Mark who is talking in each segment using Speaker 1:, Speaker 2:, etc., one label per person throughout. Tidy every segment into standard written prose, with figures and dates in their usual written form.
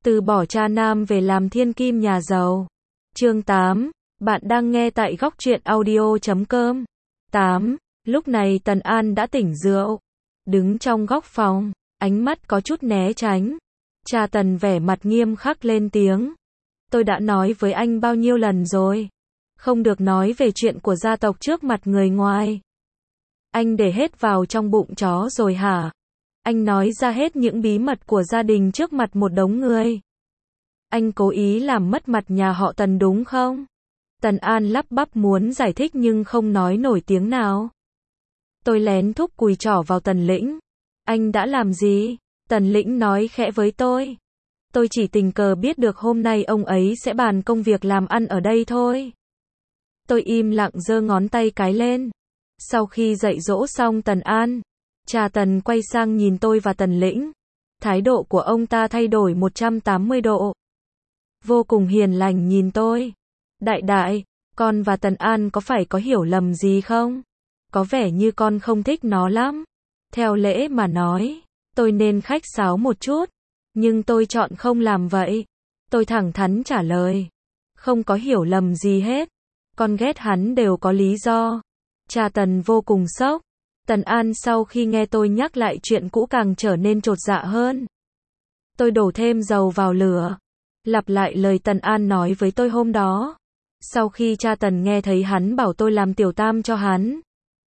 Speaker 1: Từ bỏ cha nam về làm thiên kim nhà giàu. Chương 8. Bạn đang nghe tại góc truyện audio.com. 8. Lúc này Tần An đã tỉnh rượu. Đứng trong góc phòng, ánh mắt có chút né tránh. Cha Tần vẻ mặt nghiêm khắc lên tiếng. Tôi đã nói với anh bao nhiêu lần rồi. Không được nói về chuyện của gia tộc trước mặt người ngoài. Anh để hết vào trong bụng chó rồi hả? Anh nói ra hết những bí mật của gia đình trước mặt một đống người. Anh cố ý làm mất mặt nhà họ Tần đúng không? Tần An lắp bắp muốn giải thích nhưng không nói nổi tiếng nào. Tôi lén thúc cùi trỏ vào Tần Lĩnh. Anh đã làm gì? Tần Lĩnh nói khẽ với tôi. Tôi chỉ tình cờ biết được hôm nay ông ấy sẽ bàn công việc làm ăn ở đây thôi. Tôi im lặng giơ ngón tay cái lên. Sau khi dạy dỗ xong Tần An, cha Tần quay sang nhìn tôi và Tần Lĩnh. Thái độ của ông ta thay đổi 180 độ. Vô cùng hiền lành nhìn tôi. Đại, con và Tần An có phải có hiểu lầm gì không? Có vẻ như con không thích nó lắm. Theo lễ mà nói, tôi nên khách sáo một chút. Nhưng tôi chọn không làm vậy. Tôi thẳng thắn trả lời. Không có hiểu lầm gì hết. Con ghét hắn đều có lý do. Cha Tần vô cùng sốc. Tần An sau khi nghe tôi nhắc lại chuyện cũ càng trở nên chột dạ hơn. Tôi đổ thêm dầu vào lửa. Lặp lại lời Tần An nói với tôi hôm đó. Sau khi cha Tần nghe thấy hắn bảo tôi làm tiểu tam cho hắn,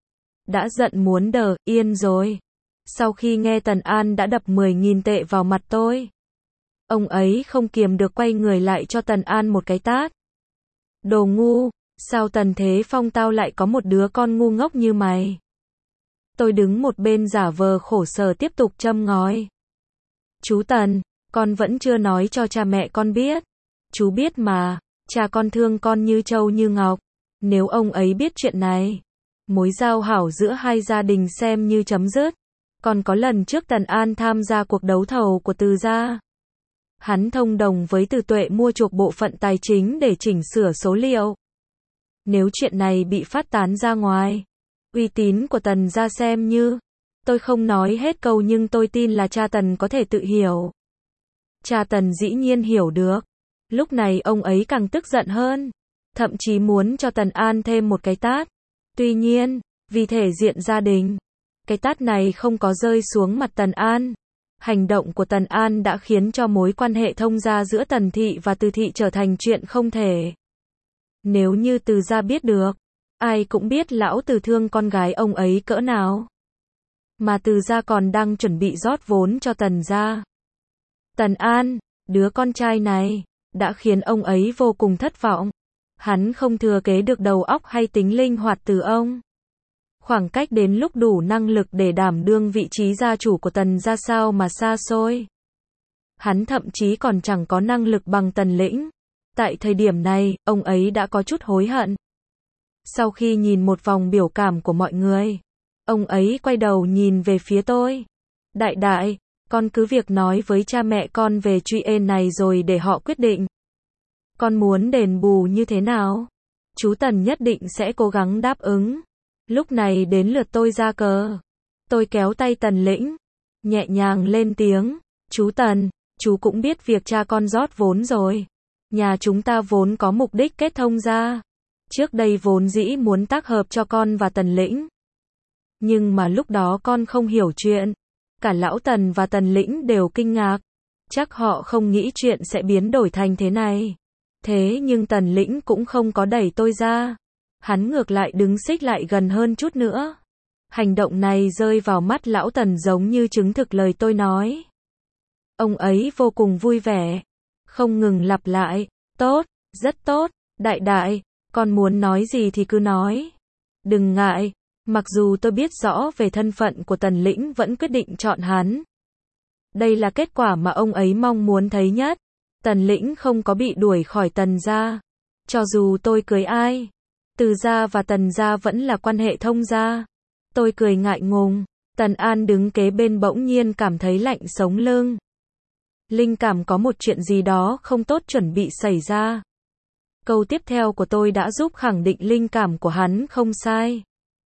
Speaker 1: đã giận muốn đờ yên rồi. Sau khi nghe Tần An đã đập 10.000 tệ vào mặt tôi, ông ấy không kiềm được quay người lại cho Tần An một cái tát. Đồ ngu, sao Tần Thế Phong tao lại có một đứa con ngu ngốc như mày? Tôi đứng một bên giả vờ khổ sở tiếp tục châm ngòi. Chú Tần, con vẫn chưa nói cho cha mẹ con biết. Chú biết mà, cha con thương con như trâu như ngọc. Nếu ông ấy biết chuyện này, mối giao hảo giữa hai gia đình xem như chấm dứt. Còn có lần trước Tần An tham gia cuộc đấu thầu của Từ gia. Hắn thông đồng với Từ Tuệ mua chuộc bộ phận tài chính để chỉnh sửa số liệu. Nếu chuyện này bị phát tán ra ngoài, uy tín của Tần gia xem như... Tôi không nói hết câu nhưng tôi tin là cha Tần có thể tự hiểu. Cha Tần dĩ nhiên hiểu được. Lúc này ông ấy càng tức giận hơn. Thậm chí muốn cho Tần An thêm một cái tát. Tuy nhiên, vì thể diện gia đình, cái tát này không có rơi xuống mặt Tần An. Hành động của Tần An đã khiến cho mối quan hệ thông gia giữa Tần thị và Từ thị trở thành chuyện không thể. Nếu như Từ gia biết được, ai cũng biết lão Từ thương con gái ông ấy cỡ nào. Mà Từ gia còn đang chuẩn bị rót vốn cho Tần gia. Tần An, đứa con trai này, đã khiến ông ấy vô cùng thất vọng. Hắn không thừa kế được đầu óc hay tính linh hoạt từ ông. Khoảng cách đến lúc đủ năng lực để đảm đương vị trí gia chủ của Tần gia sao mà xa xôi. Hắn thậm chí còn chẳng có năng lực bằng Tần Lĩnh. Tại thời điểm này, ông ấy đã có chút hối hận. Sau khi nhìn một vòng biểu cảm của mọi người, ông ấy quay đầu nhìn về phía tôi. Đại, con cứ việc nói với cha mẹ con về chuyện này rồi để họ quyết định. Con muốn đền bù như thế nào? Chú Tần nhất định sẽ cố gắng đáp ứng. Lúc này đến lượt tôi ra cờ. Tôi kéo tay Tần Lĩnh, nhẹ nhàng lên tiếng. Chú Tần, chú cũng biết việc cha con rót vốn rồi. Nhà chúng ta vốn có mục đích kết thông gia. Trước đây vốn dĩ muốn tác hợp cho con và Tần Lĩnh. Nhưng mà lúc đó con không hiểu chuyện. Cả lão Tần và Tần Lĩnh đều kinh ngạc. Chắc họ không nghĩ chuyện sẽ biến đổi thành thế này. Thế nhưng Tần Lĩnh cũng không có đẩy tôi ra. Hắn ngược lại đứng xích lại gần hơn chút nữa. Hành động này rơi vào mắt lão Tần giống như chứng thực lời tôi nói. Ông ấy vô cùng vui vẻ. Không ngừng lặp lại. Tốt, rất tốt. Đại, con muốn nói gì thì cứ nói. Đừng ngại. Mặc dù tôi biết rõ về thân phận của Tần Lĩnh vẫn quyết định chọn hắn. Đây là kết quả mà ông ấy mong muốn thấy nhất. Tần Lĩnh không có bị đuổi khỏi Tần gia. Cho dù tôi cưới ai, Từ gia và Tần gia vẫn là quan hệ thông gia. Tôi cười ngại ngùng. Tần An đứng kế bên bỗng nhiên cảm thấy lạnh sống lưng. Linh cảm có một chuyện gì đó không tốt chuẩn bị xảy ra. Câu tiếp theo của tôi đã giúp khẳng định linh cảm của hắn không sai.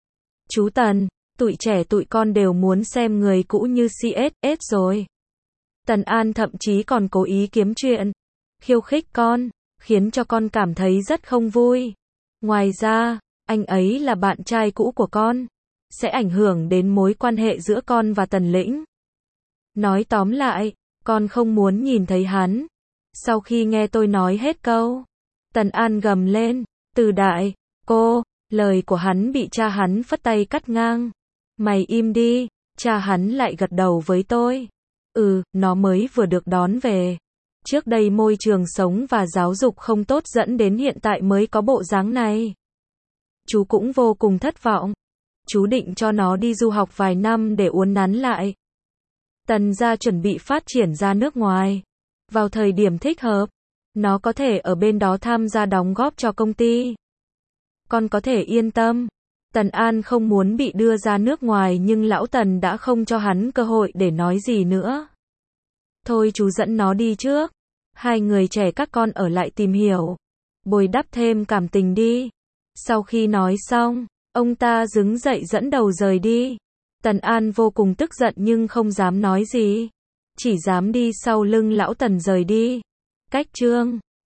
Speaker 1: Chú Tần, tụi trẻ tụi con đều muốn xem người cũ như CSS rồi. Tần An thậm chí còn cố ý kiếm chuyện, khiêu khích con, khiến cho con cảm thấy rất không vui. Ngoài ra, anh ấy là bạn trai cũ của con, sẽ ảnh hưởng đến mối quan hệ giữa con và Tần Lĩnh. Nói tóm lại, con không muốn nhìn thấy hắn. Sau khi nghe tôi nói hết câu, Tần An gầm lên, Từ Đại, cô, lời của hắn bị cha hắn phất tay cắt ngang. Mày im đi, cha hắn lại gật đầu với tôi. Nó mới vừa được đón về. Trước đây môi trường sống và giáo dục không tốt dẫn đến hiện tại mới có bộ dáng này. Chú cũng vô cùng thất vọng. Chú định cho nó đi du học vài năm để uốn nắn lại. Tần gia chuẩn bị phát triển ra nước ngoài. Vào thời điểm thích hợp, nó có thể ở bên đó tham gia đóng góp cho công ty. Con có thể yên tâm. Tần An không muốn bị đưa ra nước ngoài nhưng lão Tần đã không cho hắn cơ hội để nói gì nữa. Thôi chú dẫn nó đi trước. Hai người trẻ các con ở lại tìm hiểu, bồi đắp thêm cảm tình đi. Sau khi nói xong, ông ta đứng dậy dẫn đầu rời đi. Tần An vô cùng tức giận nhưng không dám nói gì. Chỉ dám đi sau lưng lão Tần rời đi. Cách chương